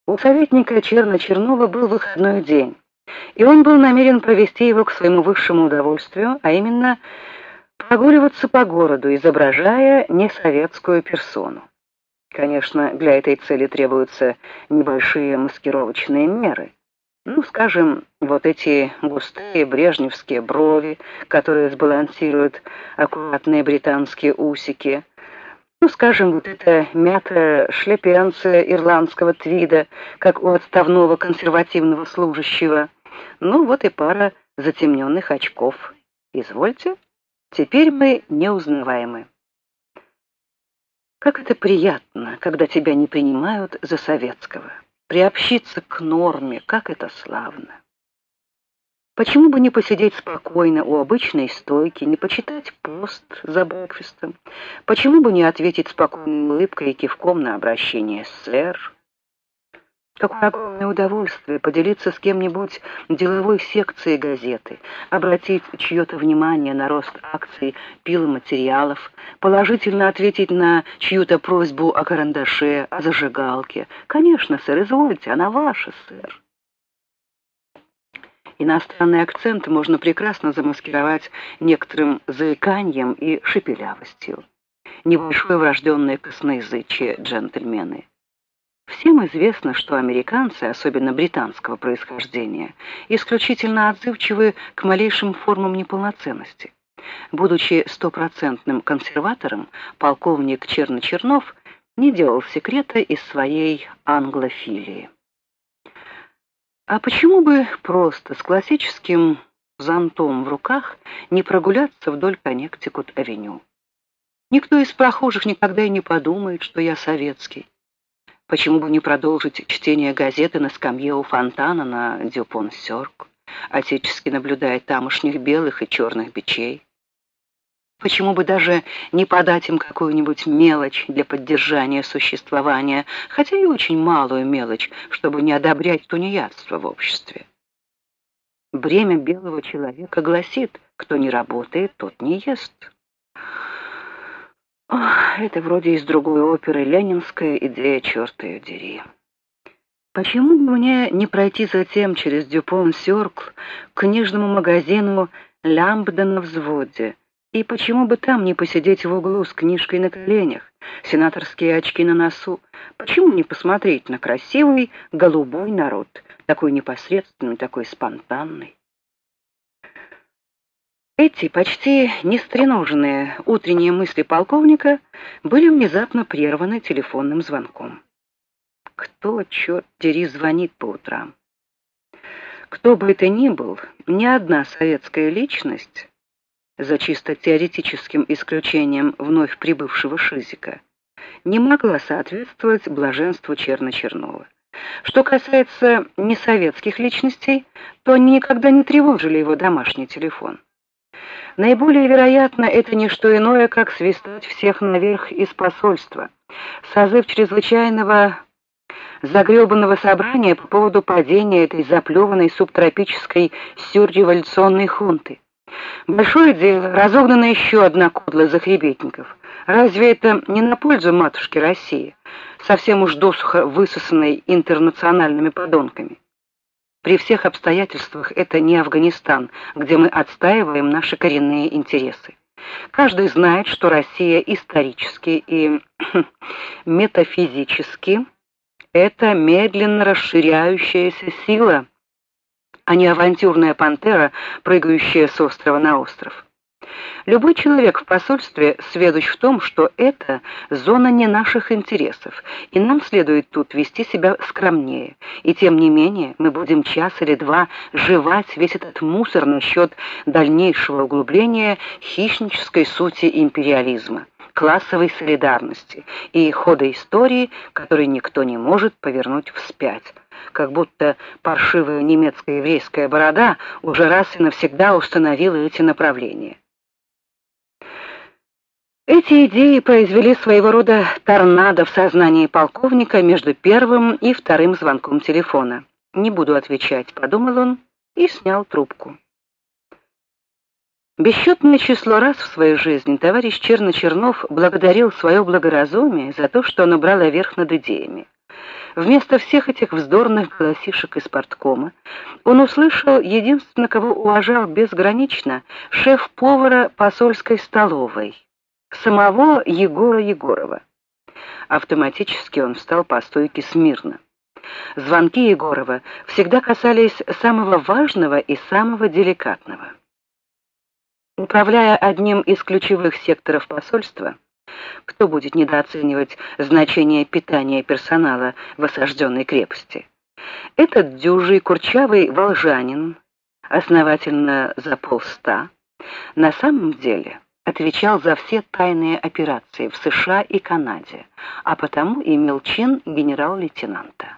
У советника Черно-Чернова был выходной день, и он был намерен провести его к своему высшему удовольствию, а именно прогуливаться по городу, изображая несоветскую персону. Конечно, для этой цели требуются небольшие маскировочные меры. Ну, скажем, вот эти густые брежневские брови, которые сбалансируют аккуратные британские усики. Ну, скажем, вот эта мятая шляпенция ирландского твида, как у отставного консервативного служащего. Ну, вот и пара затемненных очков. Извольте, теперь мы неузнаваемы. Как это приятно, когда тебя не принимают за советского. Приобщиться к норме, как это славно. Почему бы не посидеть спокойно у обычной стойки, не почитать пост за брекфастом? Почему бы не ответить спокойной улыбкой и кивком на обращение «сэр»? Какое огромное удовольствие поделиться с кем-нибудь деловой секцией газеты, обратить чье-то внимание на рост акций пиломатериалов, положительно ответить на чью-то просьбу о карандаше, о зажигалке. Конечно, сэр, извольте, она ваша, сэр. Иностранные акценты можно прекрасно замаскировать некоторым заиканием и шепелявостью. Небольшое врожденное косноязычие, джентльмены. Всем известно, что американцы, особенно британского происхождения, исключительно отзывчивы к малейшим формам неполноценности. Будучи стопроцентным консерватором, полковник Черно-Чернов не делал секрета из своей англофилии. А почему бы просто с классическим зонтом в руках не прогуляться вдоль Коннектикут-авеню? Никто из прохожих никогда и не подумает, что я советский. Почему бы не продолжить чтение газеты на скамье у фонтана на Дюпон-Сёрк, отечески наблюдая тамошних белых и черных бичей? Почему бы даже не подать им какую-нибудь мелочь для поддержания существования, хотя и очень малую мелочь, чтобы не одобрять тунеядство в обществе? Бремя белого человека гласит: кто не работает, тот не ест. Ох, это вроде из другой оперы «Ленинская идея, черт ее дери». Почему бы мне не пройти затем через Дюпон-Сёрк к книжному магазину «Лямбда на взводе»? И почему бы там не посидеть в углу с книжкой на коленях, сенаторские очки на носу? Почему не посмотреть на красивый голубой народ, такой непосредственный, такой спонтанный? Эти почти нестреноженные утренние мысли полковника были внезапно прерваны телефонным звонком. Кто, черт дери, звонит по утрам? Кто бы это ни был, ни одна советская личность, за чисто теоретическим исключением вновь прибывшего Шизика, не могла соответствовать блаженству Черно-Чернова. Что касается несоветских личностей, то они никогда не тревожили его домашний телефон. Наиболее вероятно, это не что иное, как свистать всех наверх из посольства. Созыв чрезвычайного загребанного собрания по поводу падения этой заплеванной субтропической сюрреволюционной хунты. Большое дело, разогнана еще одна кудла захребетников. Разве это не на пользу матушке России, совсем уж досуха высосанной интернациональными подонками? При всех обстоятельствах это не Афганистан, где мы отстаиваем наши коренные интересы. Каждый знает, что Россия исторически и метафизически это медленно расширяющаяся сила, а не авантюрная пантера, прыгающая с острова на остров. Любой человек в посольстве сведущ в том, что это зона не наших интересов, и нам следует тут вести себя скромнее. И тем не менее мы будем час или два жевать весь этот мусор насчет дальнейшего углубления хищнической сути империализма, классовой солидарности и хода истории, который никто не может повернуть вспять. Как будто паршивая немецкая еврейская борода уже раз и навсегда установила эти направления. Эти идеи произвели своего рода торнадо в сознании полковника между первым и вторым звонком телефона. «Не буду отвечать», — подумал он и снял трубку. Бесчетное число раз в своей жизни товарищ Черно-Чернов благодарил свое благоразумие за то, что оно брало верх над идеями. Вместо всех этих вздорных голосишек из парткома он услышал единственного, кого уважал безгранично, шеф-повара посольской столовой, самого Егора Егорова. Автоматически он встал по стойке смирно. Звонки Егорова всегда касались самого важного и самого деликатного. Управляя одним из ключевых секторов посольства, кто будет недооценивать значение питания персонала в осажденной крепости? Этот дюжий курчавый волжанин, основательно за 150, на самом деле отвечал за все тайные операции в США и Канаде, а потому имел чин генерал-лейтенанта.